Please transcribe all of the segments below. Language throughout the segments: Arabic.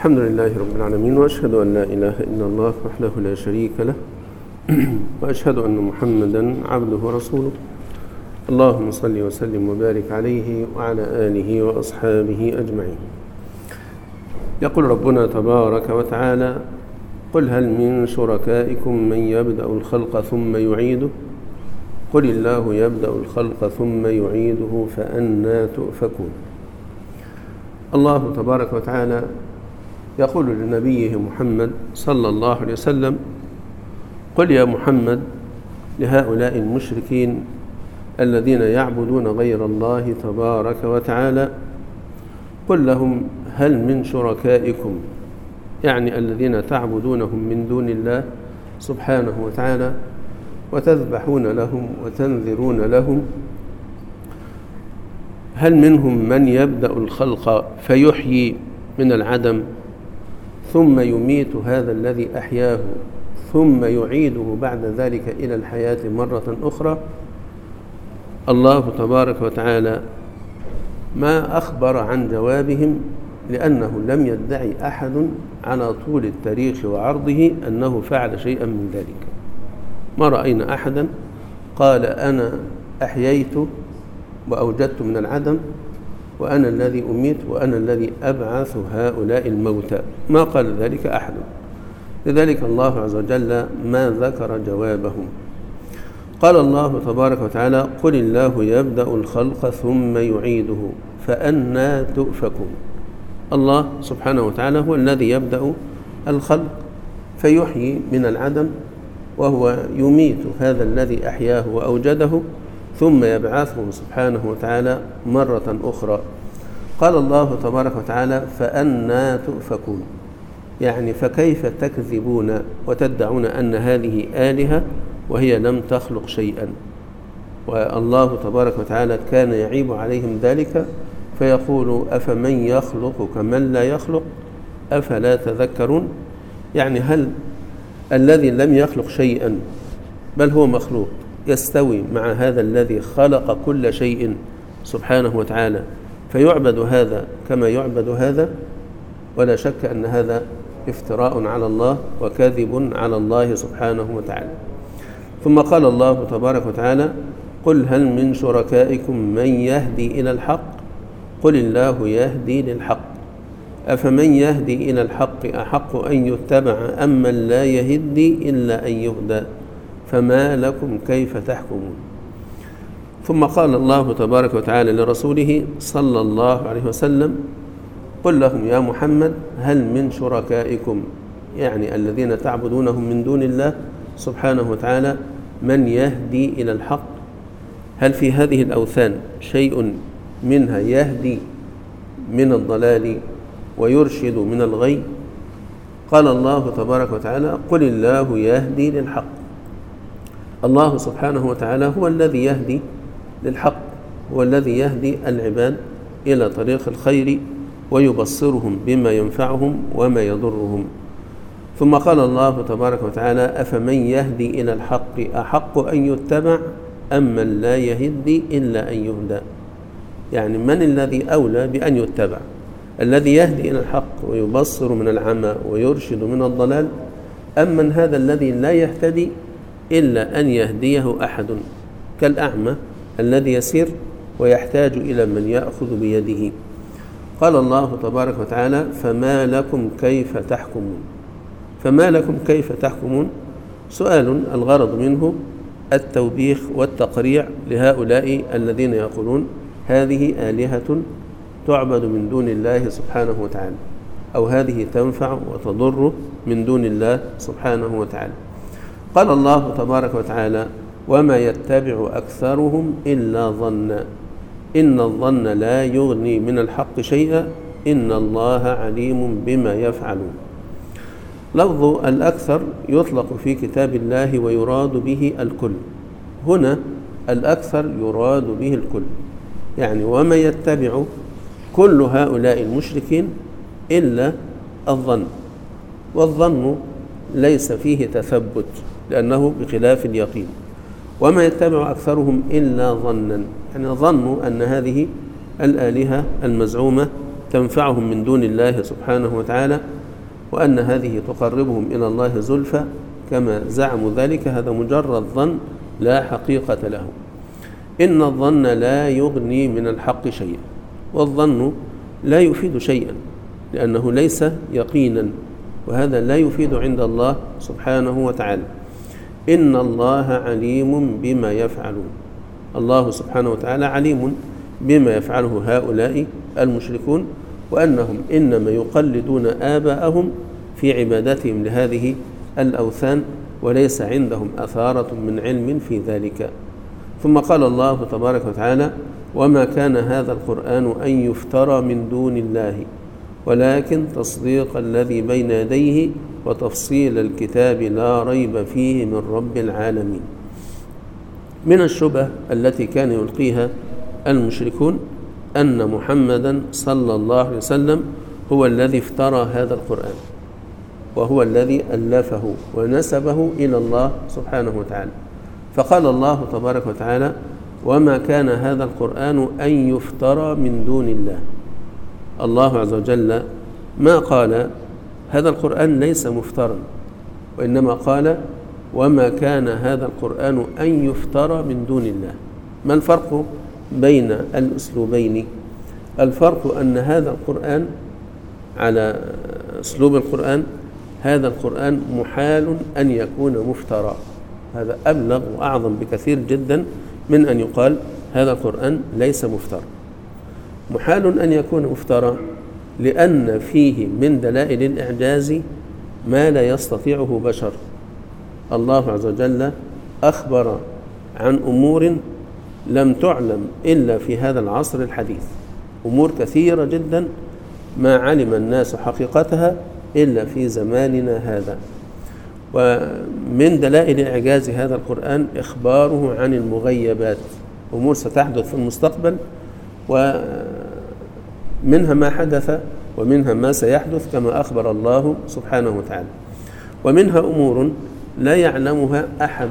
الحمد لله رب العالمين، وأشهد أن لا إله إلا الله وحده لا شريك له، وأشهد أن محمدا عبده ورسوله. اللهم صل وسلم وبارك عليه وعلى آله وأصحابه أجمعين. يقول ربنا تبارك وتعالى: قل هل من شركائكم من يبدأ الخلق ثم يعيده قل الله يبدأ الخلق ثم يعيده فأنى تؤفكون. الله تبارك وتعالى يقول لنبيه محمد صلى الله عليه وسلم: قل يا محمد لهؤلاء المشركين الذين يعبدون غير الله تبارك وتعالى، قل لهم هل من شركائكم، يعني الذين تعبدونهم من دون الله سبحانه وتعالى وتذبحون لهم وتنذرون لهم، هل منهم من يبدأ الخلق فيحيي من العدم ثم يميت هذا الذي أحياه ثم يعيده بعد ذلك إلى الحياة مرة أخرى؟ الله تبارك وتعالى ما أخبر عن جوابهم، لأنه لم يدعي أحد على طول التاريخ وعرضه أنه فعل شيئا من ذلك. ما رأينا أحدا قال أنا أحييت وأوجدت من العدم وأنا الذي أميت وأنا الذي أبعث هؤلاء الموتى، ما قال ذلك أحد. لذلك الله عز وجل ما ذكر جوابهم. قال الله تبارك وتعالى: قل الله يبدأ الخلق ثم يعيده فأنى تؤفكون. الله سبحانه وتعالى هو الذي يبدأ الخلق فيحيي من العدم، وهو يميت هذا الذي أحياه وأوجده ثم يبعثه سبحانه وتعالى مرة أخرى. قال الله تبارك وتعالى: فأنى تؤفكون، يعني فكيف تكذبون وتدعون أن هذه آلهة وهي لم تخلق شيئا؟ والله تبارك وتعالى كان يعيب عليهم ذلك فيقول: أفمن يخلق كمن لا يخلق أفلا تذكرون. يعني هل الذي لم يخلق شيئا بل هو مخلوق يستوي مع هذا الذي خلق كل شيء سبحانه وتعالى فيعبد هذا كما يعبد هذا؟ ولا شك أن هذا افتراء على الله وكذب على الله سبحانه وتعالى. ثم قال الله تبارك وتعالى: قل هل من شركائكم من يهدي إلى الحق قل الله يهدي للحق أفمن يهدي إلى الحق أحق أن يتبع أم من لا يهدي إلا أن يهدى فما لكم كيف تحكمون. ثم قال الله تبارك وتعالى لرسوله صلى الله عليه وسلم: قل لهم يا محمد هل من شركائكم، يعني الذين تعبدونهم من دون الله سبحانه وتعالى، من يهدي إلى الحق؟ هل في هذه الأوثان شيء منها يهدي من الضلال ويرشد من الغي؟ قال الله تبارك وتعالى: قل الله يهدي للحق. الله سبحانه وتعالى هو الذي يهدي للحق، هو الذي يهدي العباد إلى طريق الخير ويبصرهم بما ينفعهم وما يضرهم. ثم قال الله تبارك وتعالى: أفمن يهدي إلى الحق أحق أن يتبع أم من لا يهدي إلا أن يهدى؟ يعني من الذي أولى بأن يتبع؟ الذي يهدي إلى الحق ويبصر من العمى ويرشد من الضلال، أم من هذا الذي لا يهتدي إلا أن يهديه أحد كالأعمى الذي يسير ويحتاج إلى من يأخذ بيده؟ قال الله تبارك وتعالى: فما لكم كيف تحكمون. فما لكم كيف تحكمون سؤال الغرض منه التوبيخ والتقريع لهؤلاء الذين يقولون هذه آلهة تعبد من دون الله سبحانه وتعالى، أو هذه تنفع وتضر من دون الله سبحانه وتعالى. قال الله تبارك وتعالى: وما يتبع أكثرهم إلا ظنا إن الظن لا يغني من الحق شيئا إن الله عليم بما يفعلون. لفظ الأكثر يطلق في كتاب الله ويراد به الكل. هنا الأكثر يراد به الكل، يعني وما يتبع كل هؤلاء المشركين إلا الظن، والظن ليس فيه تثبت لأنه بخلاف اليقين. وما يتبع أكثرهم إلا ظنا، يعني ظنوا أن هذه الآلهة المزعومة تنفعهم من دون الله سبحانه وتعالى، وأن هذه تقربهم إلى الله زلفى كما زعموا ذلك، هذا مجرد ظن لا حقيقة له. إن الظن لا يغني من الحق شيئا، والظن لا يفيد شيئا لأنه ليس يقينا، وهذا لا يفيد عند الله سبحانه وتعالى. إن الله عليم بما يفعلون، الله سبحانه وتعالى عليم بما يفعله هؤلاء المشركون، وأنهم إنما يقلدون آباءهم في عبادتهم لهذه الأوثان، وليس عندهم أثارة من علم في ذلك. ثم قال الله تبارك وتعالى: وما كان هذا القرآن أن يفترى من دون الله ولكن تصديق الذي بين يديه وتفصيل الكتاب لا ريب فيه من رب العالمين. من الشبه التي كان يلقيها المشركون أن محمدا صلى الله عليه وسلم هو الذي افترى هذا القرآن، وهو الذي ألفه ونسبه إلى الله سبحانه وتعالى. فقال الله تبارك وتعالى: وما كان هذا القرآن أن يفترى من دون الله. الله عز وجل ما قال هذا القرآن ليس مفترا، وإنما قال: وما كان هذا القرآن أن يفترى من دون الله. ما الفرق بين الأسلوبين؟ الفرق أن هذا القرآن على أسلوب القرآن، هذا القرآن محال أن يكون مفترى، هذا أبلغ وأعظم بكثير جدا من أن يقال هذا القرآن ليس مفترى. محال أن يكون مفترى لأن فيه من دلائل الإعجاز ما لا يستطيعه بشر. الله عز وجل أخبر عن أمور لم تعلم إلا في هذا العصر الحديث، أمور كثيرة جدا ما علم الناس حقيقتها إلا في زماننا هذا. ومن دلائل إعجاز هذا القرآن إخباره عن المغيبات، أمور ستحدث في المستقبل، ومنها ما حدث ومنها ما سيحدث كما أخبر الله سبحانه وتعالى، ومنها أمور لا يعلمها أحد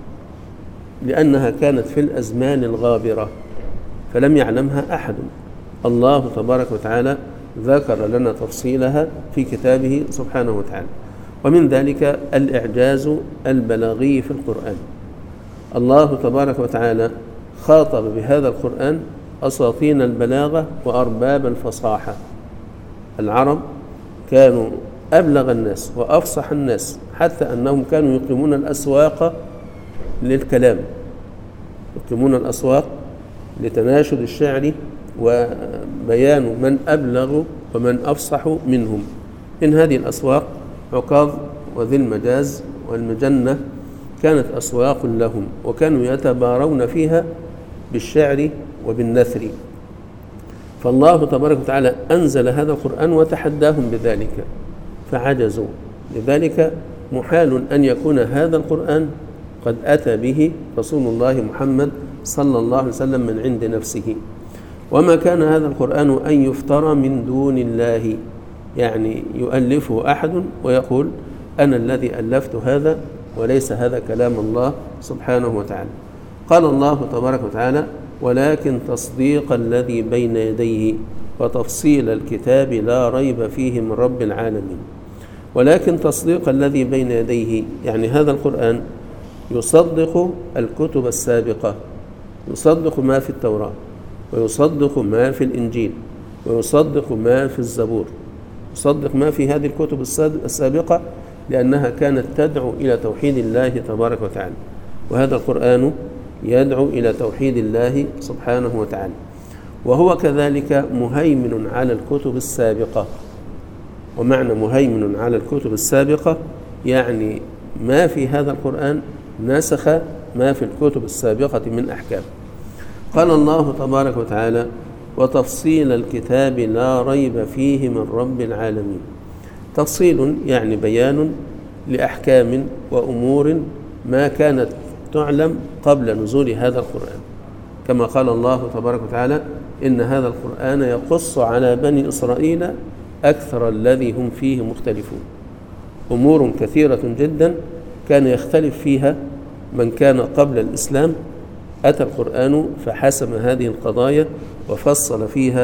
لأنها كانت في الأزمان الغابرة فلم يعلمها أحد. الله تبارك وتعالى ذكر لنا تفصيلها في كتابه سبحانه وتعالى. ومن ذلك الإعجاز البلاغي في القرآن. الله تبارك وتعالى خاطب بهذا القرآن أساطين البلاغة وأرباب الفصاحة. العرب كانوا أبلغ الناس وأفصح الناس، حتى أنهم كانوا يقيمون الأسواق للكلام، يقيمون الأسواق لتناشد الشعر وبيان من أبلغ ومن أفصح منهم. من هذه الأسواق عكاظ وذي المجاز والمجنة كانت أسواق لهم، وكانوا يتبارون فيها بالشعر وبالنثر. فالله تبارك وتعالى أنزل هذا القرآن وتحداهم بذلك فعجزوا. لذلك محال أن يكون هذا القرآن قد أتى به رسول الله محمد صلى الله عليه وسلم من عند نفسه. وما كان هذا القرآن أن يفترى من دون الله، يعني يؤلفه أحد ويقول أنا الذي ألفت هذا وليس هذا كلام الله سبحانه وتعالى. قال الله تبارك وتعالى: ولكن تصديق الذي بين يديه وتفصيل الكتاب لا ريب فيه من رب العالمين. ولكن تصديق الذي بين يديه يعني هذا القرآن يصدق الكتب السابقة، يصدق ما في التوراة، ويصدق ما في الإنجيل، ويصدق ما في الزبور، يصدق ما في هذه الكتب السابقة لأنها كانت تدعو إلى توحيد الله تبارك وتعالى، وهذا القرآن يدعو إلى توحيد الله سبحانه وتعالى. وهو كذلك مهيمن على الكتب السابقة. ومعنى مهيمن على الكتب السابقة يعني ما في هذا القرآن نسخ ما في الكتب السابقة من أحكام. قال الله تبارك وتعالى: وتفصيل الكتاب لا ريب فيه من رب العالمين. تفصيل يعني بيان لأحكام وأمور ما كانت تعلم قبل نزول هذا القرآن، كما قال الله تبارك وتعالى: إن هذا القرآن يقص على بني إسرائيل أكثر الذي هم فيه مختلفون. أمور كثيرة جدا كان يختلف فيها من كان قبل الإسلام، أتى القرآن فحسم هذه القضايا وفصل فيها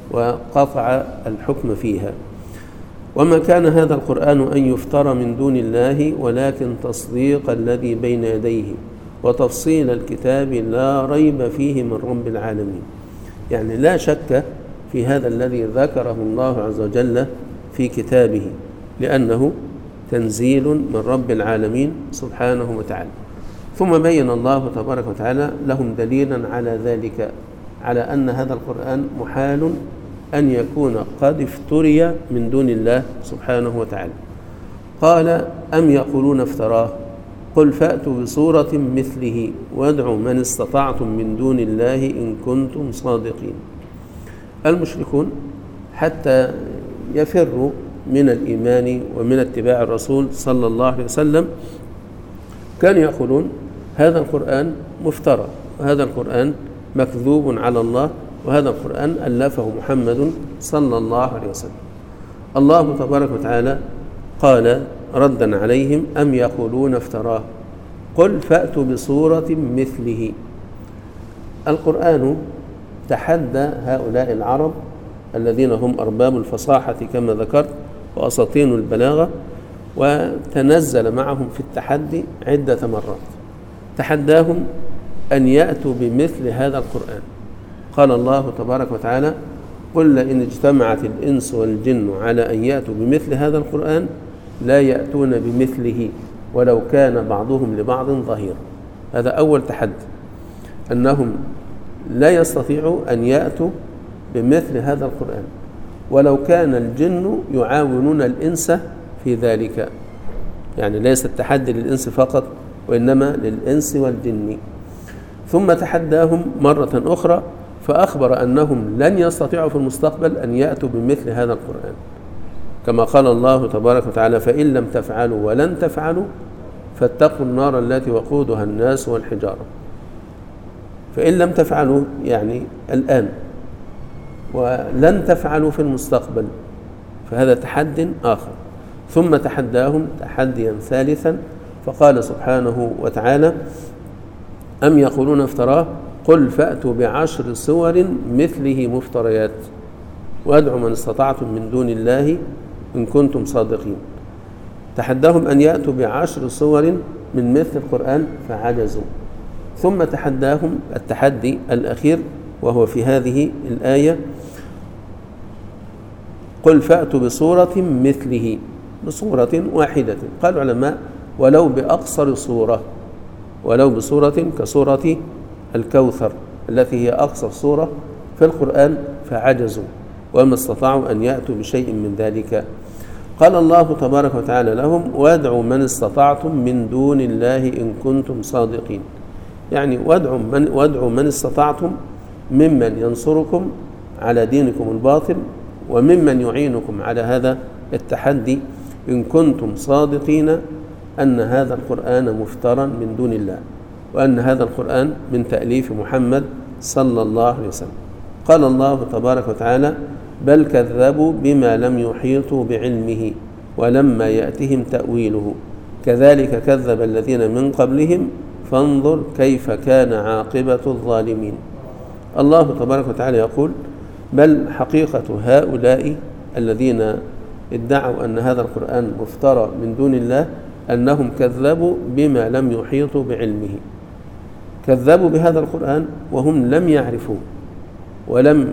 وقطع الحكم فيها. وما كان هذا القرآن أن يفترى من دون الله ولكن تصديق الذي بين يديه وتفصيل الكتاب لا ريب فيه من رب العالمين. يعني لا شك في هذا الذي ذكره الله عز وجل في كتابه، لأنه تنزيل من رب العالمين سبحانه وتعالى. ثم بين الله تبارك وتعالى لهم دليلا على ذلك، على أن هذا القرآن محال أن يكون قد افتري من دون الله سبحانه وتعالى. قال: أم يقولون افتراه قل فأتوا بصورة مثله وادعوا من استطعتم من دون الله إن كنتم صادقين. المشركون حتى يفروا من الإيمان ومن اتباع الرسول صلى الله عليه وسلم كانوا يقولون هذا القرآن مفترى، وهذا القرآن مكذوب على الله، وهذا القرآن ألفه محمد صلى الله عليه وسلم. الله تبارك وتعالى قال ردا عليهم: أم يقولون افتراه قل فأتوا بصورة مثله. القرآن تحدى هؤلاء العرب الذين هم أرباب الفصاحة كما ذكرت وأساطين البلاغة، وتنزل معهم في التحدي عدة مرات. تحداهم أن يأتوا بمثل هذا القرآن. قال الله تبارك وتعالى: قل لئن اجتمعت الإنس والجن على أن يأتوا بمثل هذا القرآن لا يأتون بمثله ولو كان بعضهم لبعض ظهيرا. هذا أول تحدي، أنهم لا يستطيعوا أن يأتوا بمثل هذا القرآن ولو كان الجن يعاونون الإنس في ذلك. يعني ليس التحدي للإنس فقط، وإنما للإنس والجن. ثم تحداهم مرة أخرى فأخبر أنهم لن يستطيعوا في المستقبل أن يأتوا بمثل هذا القرآن، كما قال الله تبارك وتعالى: فإن لم تفعلوا ولن تفعلوا فاتقوا النار التي وقودها الناس والحجارة. فإن لم تفعلوا يعني الآن، ولن تفعلوا في المستقبل، فهذا تحد آخر. ثم تحداهم تحديا ثالثا فقال سبحانه وتعالى: أم يقولون افتراه قل فأتوا ب10 سور مثله مفتريات وادعوا من استطعتم من دون الله إن كنتم صادقين. تحداهم أن يأتوا ب10 سور من مثل القرآن فعجزوا. ثم تحداهم التحدي الأخير وهو في هذه الآية: قل فأتوا بصورة مثله، بصورة واحدة. قال العلماء: ولو بأقصر صورة، ولو بصورة كصورة الكوثر التي هي أقصر صورة في القرآن فعجزوا وما استطاعوا أن يأتوا بشيء من ذلك. قال الله تبارك وتعالى لهم: وادعوا من استطعتم من دون الله إن كنتم صادقين. يعني وادعوا من استطعتم ممن ينصركم على دينكم الباطل وممن يعينكم على هذا التحدي إن كنتم صادقين أن هذا القرآن مفترى من دون الله، وأن هذا القرآن من تأليف محمد صلى الله عليه وسلم. قال الله تبارك وتعالى: بل كذبوا بما لم يحيطوا بعلمه ولما يأتهم تأويله كذلك كذب الذين من قبلهم فانظر كيف كان عاقبة الظالمين. الله تبارك وتعالى يقول: بل حقيقة هؤلاء الذين ادعوا أن هذا القرآن مفترى من دون الله أنهم كذبوا بما لم يحيطوا بعلمه. كذبوا بهذا القرآن وهم لم يعرفوه ولم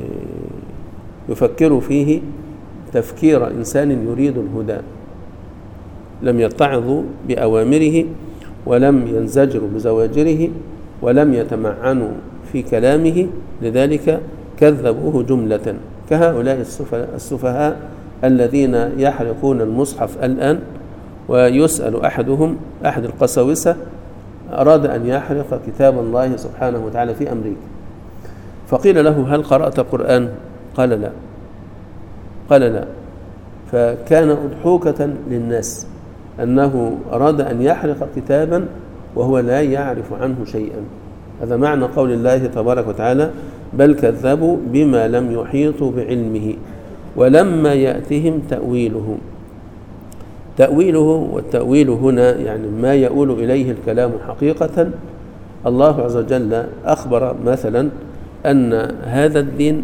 يفكروا فيه تفكير إنسان يريد الهدى، لم يتعظوا بأوامره ولم ينزجروا بزواجره ولم يتمعنوا في كلامه، لذلك كذبوه جملة. كهؤلاء السفهاء الذين يحرقون المصحف الآن، ويسأل أحد القساوسة أراد أن يحرق كتاب الله سبحانه وتعالى في أمريكا، فقيل له: هل قرأت القرآن؟ قال لا. قال لا. فكان أضحوكة للناس أنه أراد أن يحرق كتابا وهو لا يعرف عنه شيئا. هذا معنى قول الله تبارك وتعالى: بل كذبوا بما لم يحيطوا بعلمه ولما يأتهم تأويله. تأويله، والتأويل هنا يعني ما يؤول إليه الكلام حقيقة. الله عز وجل أخبر مثلا أن هذا الدين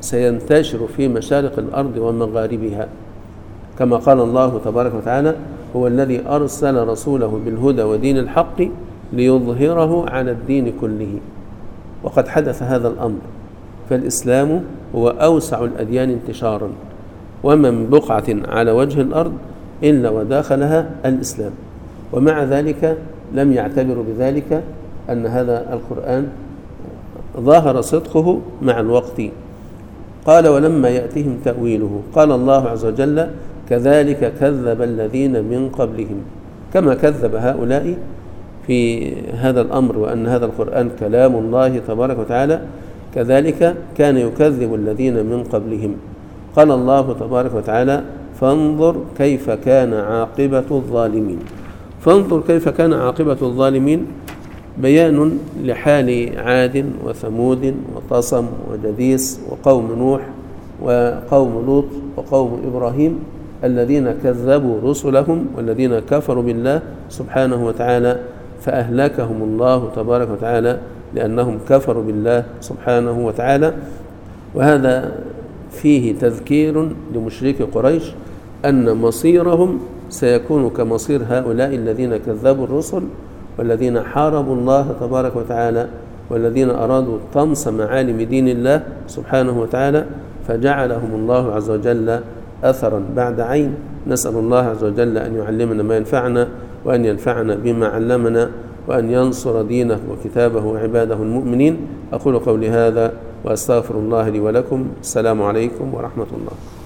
سينتشر في مشارق الأرض ومغاربها، كما قال الله تبارك وتعالى: هو الذي أرسل رسوله بالهدى ودين الحق ليظهره على الدين كله. وقد حدث هذا الأمر، فالإسلام هو أوسع الأديان انتشارا، وما من بقعة على وجه الأرض إلا وداخلها الإسلام. ومع ذلك لم يعتبروا بذلك أن هذا القرآن ظاهر صدقه مع الوقت. قال: ولما يأتهم تأويله قال الله عز وجل: كذلك كذب الذين من قبلهم. كما كذب هؤلاء في هذا الأمر وأن هذا القرآن كلام الله تبارك وتعالى، كذلك كان يكذب الذين من قبلهم. قال الله تبارك وتعالى: فانظر كيف كان عاقبة الظالمين. فانظر كيف كان عاقبة الظالمين بيان لحال عاد وثمود وطصم وجديس وقوم نوح وقوم لوط وقوم إبراهيم الذين كذبوا رسلهم والذين كفروا بالله سبحانه وتعالى، فأهلكهم الله تبارك وتعالى لأنهم كفروا بالله سبحانه وتعالى. وهذا فيه تذكير لمشركي قريش أن مصيرهم سيكون كمصير هؤلاء الذين كذبوا الرسل والذين حاربوا الله تبارك وتعالى والذين أرادوا طمس معالم دين الله سبحانه وتعالى، فجعلهم الله عز وجل أثرا بعد عين. نسأل الله عز وجل أن يعلمنا ما ينفعنا وأن ينفعنا بما علمنا وأن ينصر دينه وكتابه وعباده المؤمنين. أقول قولي هذا وأستغفر الله لي ولكم. السلام عليكم ورحمة الله.